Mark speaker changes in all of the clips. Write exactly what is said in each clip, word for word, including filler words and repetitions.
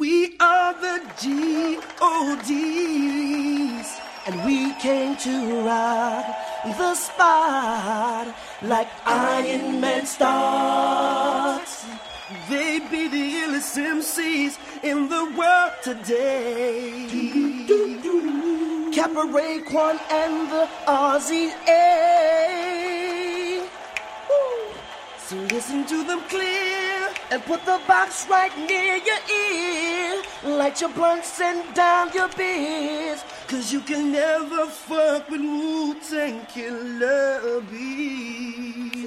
Speaker 1: We are the G O Ds, and we came to rock the spot like Iron Man starts. They be the illest M Cs in the world today. Kappa, Raekwon, and the R Z A. So listen to them clear and put the box right near your ear. Light your blunts and down your beers, cause you can never fuck with Wu-Tang Killer Bees.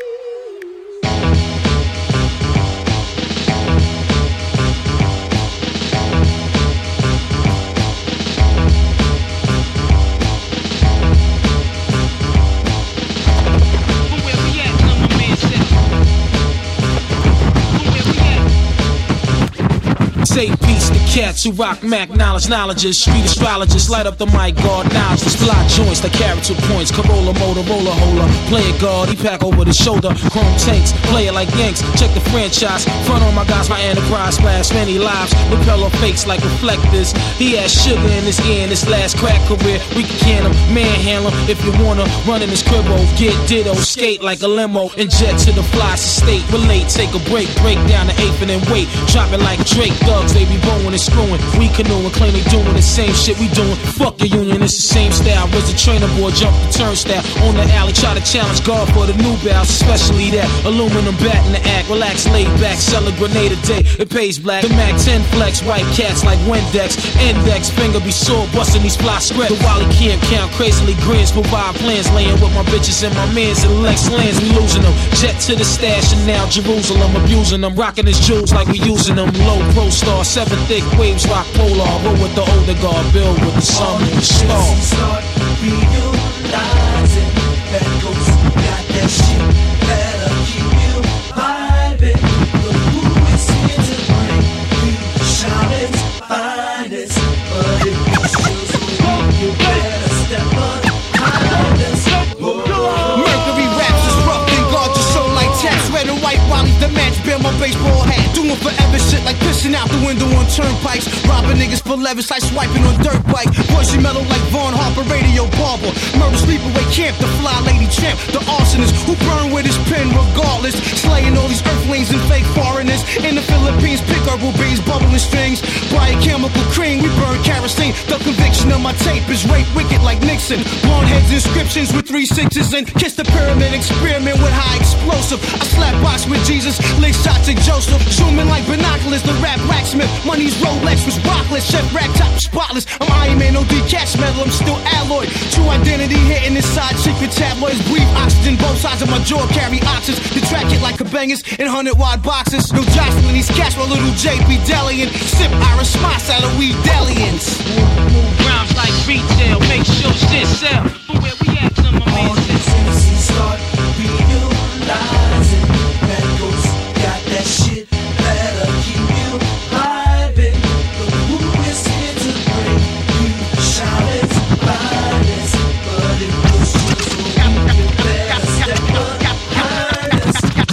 Speaker 2: Say peace to cats who rock Mac knowledge, knowledges, street astrologists, light up the mic, guard knowledge, fly joints like character points, Corolla, Motorola, hola, play it guard, he pack over the shoulder, chrome tanks, play it like Yanks, check the franchise, front on my guys, my enterprise, splash many lives, repel fakes like reflectors, he has sugar in his ear in his last crack career, we can can him, manhandle him, if you wanna run in his cribbo, get ditto, skate like a limo, and jet to the fly state, relate, take a break, break down the eighth and then wait, drop it like Drake, thugs, they be bowing and screwing. We canoeing, claim they doing the same shit we doing. Fuck your union, it's the same style. Raise a trainer boy, jump the turnstile. On the alley, try to challenge God for the new bounce, especially that aluminum bat in the act. Relax, laid back, sell a grenade a day. It pays black. The Mac ten flex, white cats like Windex. Index, finger be sore, busting these fly script. The Wally can't count, crazily grins, provide plans. Laying with my bitches and my mans and Lex lands, we losing them. Jet to the stash and now Jerusalem, abusing them. Rocking his jewels like we using them. Low pro star, seven thick waves, rock polar. Roll with the older guard, build with the sun and the stars.
Speaker 1: Start realizing that ghost got that shit that'll keep you vibing. Look who is here to bring you Charlotte's finest, but if you still so you better step up behind us.
Speaker 3: Mercury raps is rough, then guard your soul like tats. Red and white, Wally the match, bear my baseball hat. Doing forever shit like pissing out the window on turnpikes. Robbing niggas for levis like swiping on dirt bike. Voicey metal like Vaughn Harper, radio barber. Murder sleepaway camp, the fly lady champ. The arsonist who burn with his pen regardless. Slaying all these earthlings and fake foreigners. In the Philippines, pick herbal bees, bubbling strings. Buy a chemical cream, we burn kerosene. The conviction of my tape is rape wicked like Nixon. Blonde heads inscriptions with three sixes and kiss the pyramid experiment with high explosive. I slap box with Jesus, lick shots at Joseph. Zooming like binoculars, the rap blacksmith. Money's Rolex was rockless, chef rack top spotless. I'm Iron Man, no decatch metal, I'm still alloy. True identity hitting inside secret tabloids. Breathe oxygen, both sides of my jaw carry oxys. The track hit like kabangers in hundred wide boxes. No jostling these cats while little J P Delian. Sip Irish Moss out of weed Delians.
Speaker 2: Move rounds like retail, make sure shit sell. But where we at, some of my
Speaker 1: all these M Cs start realizing that ghost got that shit that'll keep you vibing. Look who is here to bring you Charlotte's finest, but it was just so you better step up behind us.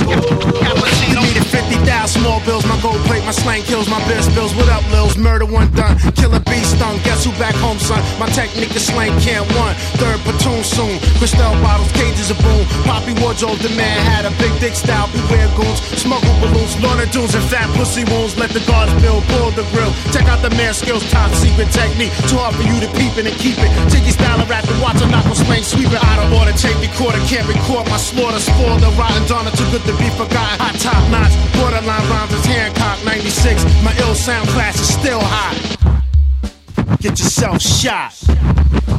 Speaker 3: You needed fifty thousand small bills, my gold plate, my slang kills, my best bills. What up, Lils? Murder one done, killer bee stung. Guess who back home, son? My technique is slang can't one. Third platoon soon. Cristal bottles, cages of boom. Poppy wardrobe, the man had a big dick style. Beware goons, smuggle balloons, launder dunes and fat pussy wounds. Let the guards build, pull the grill. Check out the man's skills, top secret technique. Too hard for you to peep it and keep it. Jiggy style of rap and watch a knock on slang, sweep it out of order. Tape recorder, can't record my slaughter. Spoil the rotten donor, too good to be forgotten. Hot top notch, borderline rhymes is Hancock ninety-six. My ill sound class is still hot. Get yourself shot.